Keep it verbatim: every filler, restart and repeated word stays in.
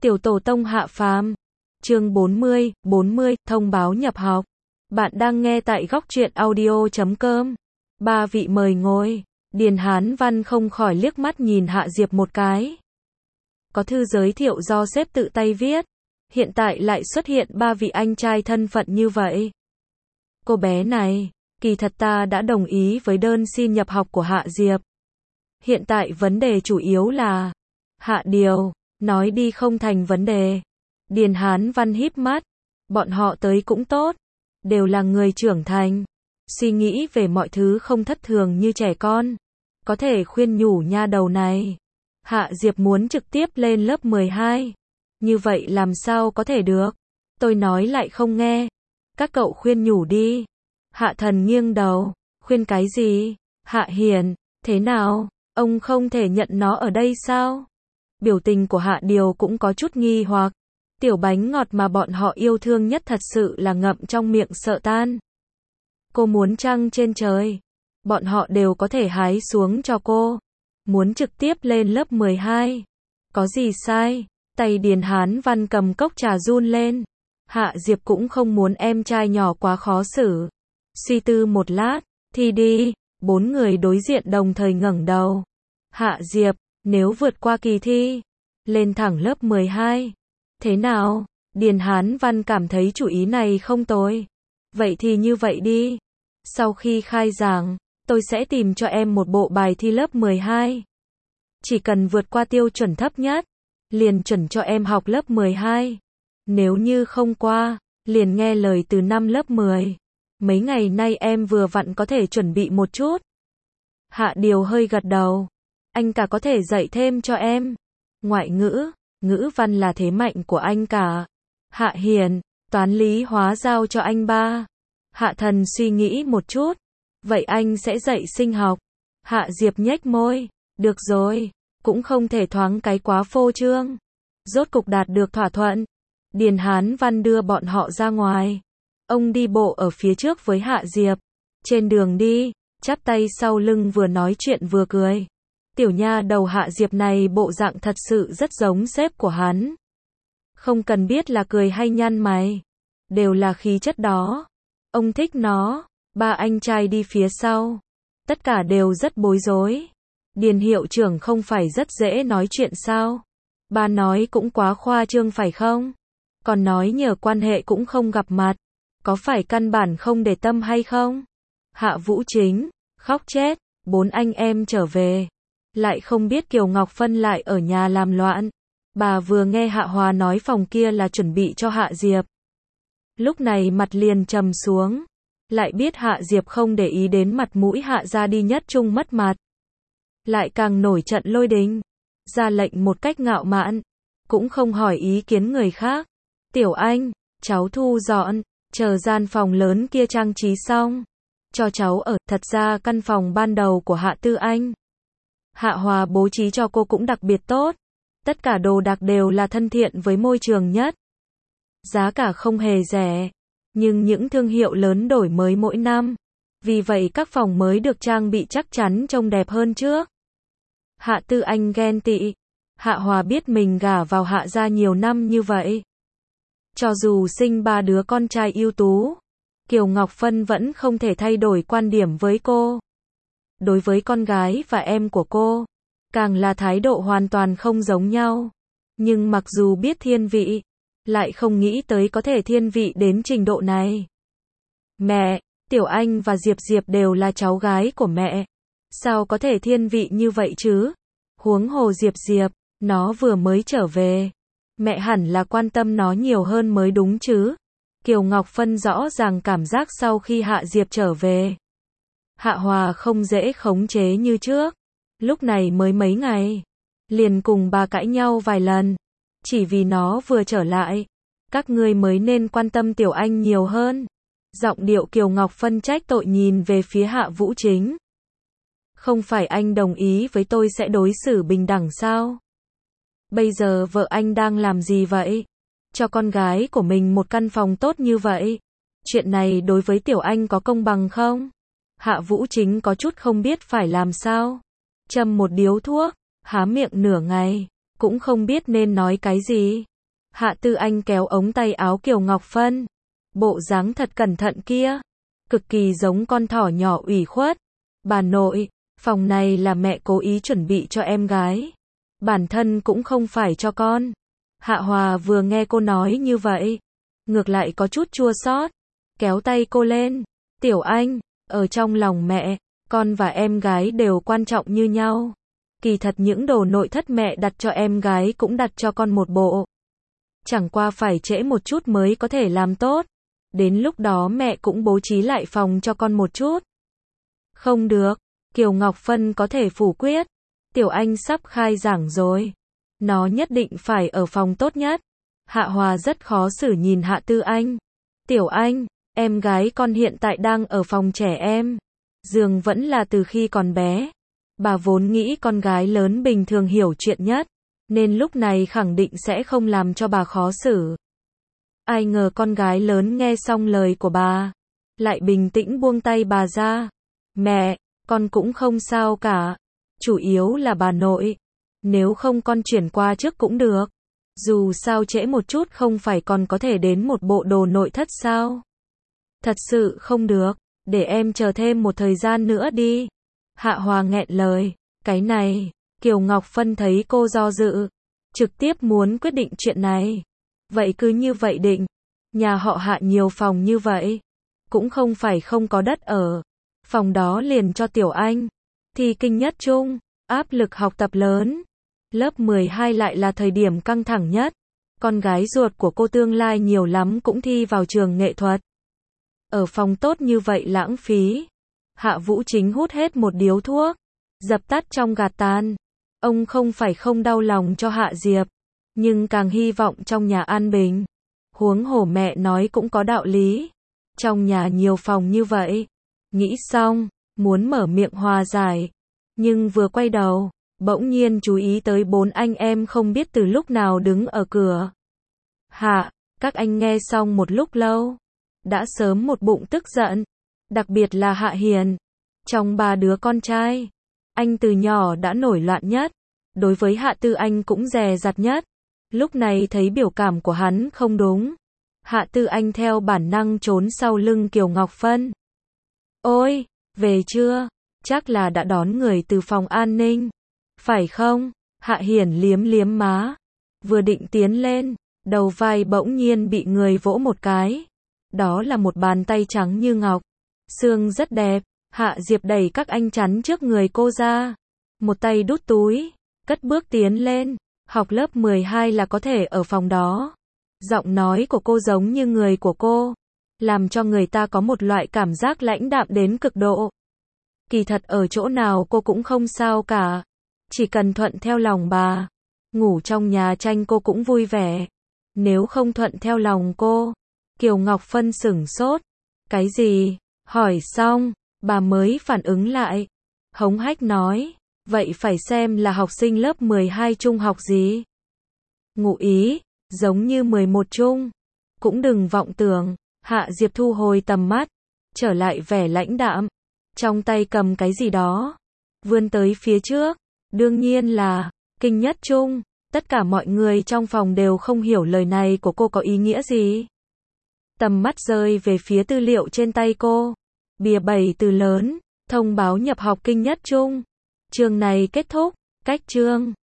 Tiểu tổ tông hạ phàm. Chương bốn mươi, bốn mươi, thông báo nhập học. Bạn đang nghe tại góc truyện audio chấm com. Ba vị mời ngồi. Điền Hán Văn không khỏi liếc mắt nhìn Hạ Diệp một cái. Có thư giới thiệu do sếp tự tay viết. Hiện tại lại xuất hiện ba vị anh trai thân phận như vậy. Cô bé này, kỳ thật ta đã đồng ý với đơn xin nhập học của Hạ Diệp. Hiện tại vấn đề chủ yếu là Hạ Điều, nói đi không thành vấn đề. Điền Hán Văn híp mắt, bọn họ tới cũng tốt, đều là người trưởng thành, suy nghĩ về mọi thứ không thất thường như trẻ con, có thể khuyên nhủ nha đầu này. Hạ Diệp muốn trực tiếp lên lớp mười hai, như vậy làm sao có thể được, tôi nói lại không nghe, các cậu khuyên nhủ đi. Hạ Thần nghiêng đầu, khuyên cái gì? Hạ Hiền, thế nào, ông không thể nhận nó ở đây sao? Biểu tình của Hạ Điều cũng có chút nghi hoặc. Tiểu bánh ngọt mà bọn họ yêu thương nhất thật sự là ngậm trong miệng sợ tan. Cô muốn trăng trên trời, bọn họ đều có thể hái xuống cho cô. Muốn trực tiếp lên lớp mười hai, có gì sai? Tay Điền Hán Văn cầm cốc trà run lên. Hạ Diệp cũng không muốn em trai nhỏ quá khó xử. Suy tư một lát, thì đi. Bốn người đối diện đồng thời ngẩng đầu. Hạ Diệp, nếu vượt qua kỳ thi, lên thẳng lớp mười hai. Thế nào? Điền Hán Văn cảm thấy chủ ý này không tồi. Vậy thì như vậy đi. Sau khi khai giảng, tôi sẽ tìm cho em một bộ bài thi lớp mười hai. Chỉ cần vượt qua tiêu chuẩn thấp nhất, liền chuẩn cho em học lớp mười hai. Nếu như không qua, liền nghe lời từ năm lớp mười. Mấy ngày nay em vừa vặn có thể chuẩn bị một chút. Hạ Điều hơi gật đầu. Anh cả có thể dạy thêm cho em. Ngoại ngữ, ngữ văn là thế mạnh của anh cả. Hạ Hiền, toán lý hóa giao cho anh ba. Hạ Thần suy nghĩ một chút. Vậy anh sẽ dạy sinh học. Hạ Diệp nhếch môi. Được rồi, cũng không thể thoáng cái quá phô trương. Rốt cục đạt được thỏa thuận. Điền Hán Văn đưa bọn họ ra ngoài. Ông đi bộ ở phía trước với Hạ Diệp. Trên đường đi, chắp tay sau lưng vừa nói chuyện vừa cười. Tiểu nha đầu Hạ Diệp này bộ dạng thật sự rất giống sếp của hắn. Không cần biết là cười hay nhăn mày, đều là khí chất đó. Ông thích nó. Ba anh trai đi phía sau. Tất cả đều rất bối rối. Điền hiệu trưởng không phải rất dễ nói chuyện sao? Ba nói cũng quá khoa trương phải không? Còn nói nhờ quan hệ cũng không gặp mặt. Có phải căn bản không để tâm hay không? Hạ Vũ Chính, khóc chết, bốn anh em trở về. Lại không biết Kiều Ngọc Phân lại ở nhà làm loạn. Bà vừa nghe Hạ Hòa nói phòng kia là chuẩn bị cho Hạ Diệp. Lúc này mặt liền trầm xuống. Lại biết Hạ Diệp không để ý đến mặt mũi Hạ gia đi nhất trung mất mặt. Lại càng nổi trận lôi đình. Ra lệnh một cách ngạo mạn. Cũng không hỏi ý kiến người khác. Tiểu Anh, cháu thu dọn. Chờ gian phòng lớn kia trang trí xong. Cho cháu ở. Thật ra căn phòng ban đầu của Hạ Tư Anh, Hạ Hòa bố trí cho cô cũng đặc biệt tốt. Tất cả đồ đạc đều là thân thiện với môi trường nhất. Giá cả không hề rẻ. Nhưng những thương hiệu lớn đổi mới mỗi năm. Vì vậy các phòng mới được trang bị chắc chắn trông đẹp hơn trước. Hạ Tư Anh ghen tị. Hạ Hòa biết mình gả vào Hạ gia nhiều năm như vậy. Cho dù sinh ba đứa con trai ưu tú, Kiều Ngọc Phân vẫn không thể thay đổi quan điểm với cô. Đối với con gái và em của cô, càng là thái độ hoàn toàn không giống nhau. Nhưng mặc dù biết thiên vị, lại không nghĩ tới có thể thiên vị đến trình độ này. Mẹ, Tiểu Anh và Diệp Diệp đều là cháu gái của mẹ. Sao có thể thiên vị như vậy chứ? Huống hồ Diệp Diệp, nó vừa mới trở về. Mẹ hẳn là quan tâm nó nhiều hơn mới đúng chứ. Kiều Ngọc Phân rõ ràng cảm giác sau khi Hạ Diệp trở về. Hạ Hòa không dễ khống chế như trước. Lúc này mới mấy ngày. Liền cùng bà cãi nhau vài lần. Chỉ vì nó vừa trở lại. Các ngươi mới nên quan tâm Tiểu Anh nhiều hơn. Giọng điệu Kiều Ngọc Phân trách tội nhìn về phía Hạ Vũ Chính. Không phải anh đồng ý với tôi sẽ đối xử bình đẳng sao? Bây giờ vợ anh đang làm gì vậy? Cho con gái của mình một căn phòng tốt như vậy. Chuyện này đối với Tiểu Anh có công bằng không? Hạ Vũ Chính có chút không biết phải làm sao. Châm một điếu thuốc, há miệng nửa ngày, cũng không biết nên nói cái gì. Hạ Tư Anh kéo ống tay áo Kiều Ngọc Phân. Bộ dáng thật cẩn thận kia. Cực kỳ giống con thỏ nhỏ ủy khuất. Bà nội, phòng này là mẹ cố ý chuẩn bị cho em gái. Bản thân cũng không phải cho con. Hạ Hòa vừa nghe cô nói như vậy, ngược lại có chút chua xót, kéo tay cô lên. Tiểu Anh, ở trong lòng mẹ, con và em gái đều quan trọng như nhau. Kỳ thật những đồ nội thất mẹ đặt cho em gái cũng đặt cho con một bộ. Chẳng qua phải trễ một chút mới có thể làm tốt. Đến lúc đó mẹ cũng bố trí lại phòng cho con một chút. Không được, Kiều Ngọc Phân có thể phủ quyết. Tiểu Anh sắp khai giảng rồi. Nó nhất định phải ở phòng tốt nhất. Hạ Hòa rất khó xử nhìn Hạ Tư Anh. Tiểu Anh, em gái con hiện tại đang ở phòng trẻ em. Giường vẫn là từ khi còn bé. Bà vốn nghĩ con gái lớn bình thường hiểu chuyện nhất, nên lúc này khẳng định sẽ không làm cho bà khó xử. Ai ngờ con gái lớn nghe xong lời của bà, lại bình tĩnh buông tay bà ra. Mẹ, con cũng không sao cả. Chủ yếu là bà nội. Nếu không con chuyển qua trước cũng được. Dù sao trễ một chút không phải còn có thể đến một bộ đồ nội thất sao? Thật sự không được, để em chờ thêm một thời gian nữa đi. Hạ Hòa nghẹn lời, cái này, Kiều Ngọc Phân thấy cô do dự, trực tiếp muốn quyết định chuyện này. Vậy cứ như vậy định, nhà họ Hạ nhiều phòng như vậy, cũng không phải không có đất ở. Phòng đó liền cho Tiểu Anh. Thi kinh nhất trung, áp lực học tập lớn. Lớp mười hai lại là thời điểm căng thẳng nhất. Con gái ruột của cô tương lai nhiều lắm cũng thi vào trường nghệ thuật. Ở phòng tốt như vậy lãng phí. Hạ Vũ Chính hút hết một điếu thuốc, dập tắt trong gạt tàn. Ông không phải không đau lòng cho Hạ Diệp, nhưng càng hy vọng trong nhà an bình. Huống hồ mẹ nói cũng có đạo lý. Trong nhà nhiều phòng như vậy. Nghĩ xong, muốn mở miệng hòa giải. Nhưng vừa quay đầu, bỗng nhiên chú ý tới bốn anh em không biết từ lúc nào đứng ở cửa. Hạ, các anh nghe xong một lúc lâu, đã sớm một bụng tức giận. Đặc biệt là Hạ Hiền. Trong ba đứa con trai, anh từ nhỏ đã nổi loạn nhất. Đối với Hạ Tư Anh cũng dè dặt nhất. Lúc này thấy biểu cảm của hắn không đúng. Hạ Tư Anh theo bản năng trốn sau lưng Kiều Ngọc Phân. Ôi, về chưa? Chắc là đã đón người từ phòng an ninh. Phải không? Hạ Hiền liếm liếm má. Vừa định tiến lên, đầu vai bỗng nhiên bị người vỗ một cái. Đó là một bàn tay trắng như ngọc. Xương rất đẹp. Hạ Diệp đẩy các anh chắn trước người cô ra. Một tay đút túi, cất bước tiến lên. Học lớp mười hai là có thể ở phòng đó. Giọng nói của cô giống như người của cô, làm cho người ta có một loại cảm giác lãnh đạm đến cực độ. Kỳ thật ở chỗ nào cô cũng không sao cả. Chỉ cần thuận theo lòng bà. Ngủ trong nhà tranh cô cũng vui vẻ. Nếu không thuận theo lòng cô. Kiều Ngọc Phân sửng sốt. Cái gì? Hỏi xong, bà mới phản ứng lại. Hống hách nói. Vậy phải xem là học sinh lớp mười hai trung học gì? Ngụ ý, giống như mười một trung. Cũng đừng vọng tưởng. Hạ Diệp thu hồi tầm mắt, trở lại vẻ lãnh đạm. Trong tay cầm cái gì đó, vươn tới phía trước. Đương nhiên là kinh nhất trung. Tất cả mọi người trong phòng đều không hiểu lời này của cô có ý nghĩa gì. Tầm mắt rơi về phía tư liệu trên tay cô. Bìa bảy từ lớn, thông báo nhập học kinh nhất trung. Chương này kết thúc, cách chương.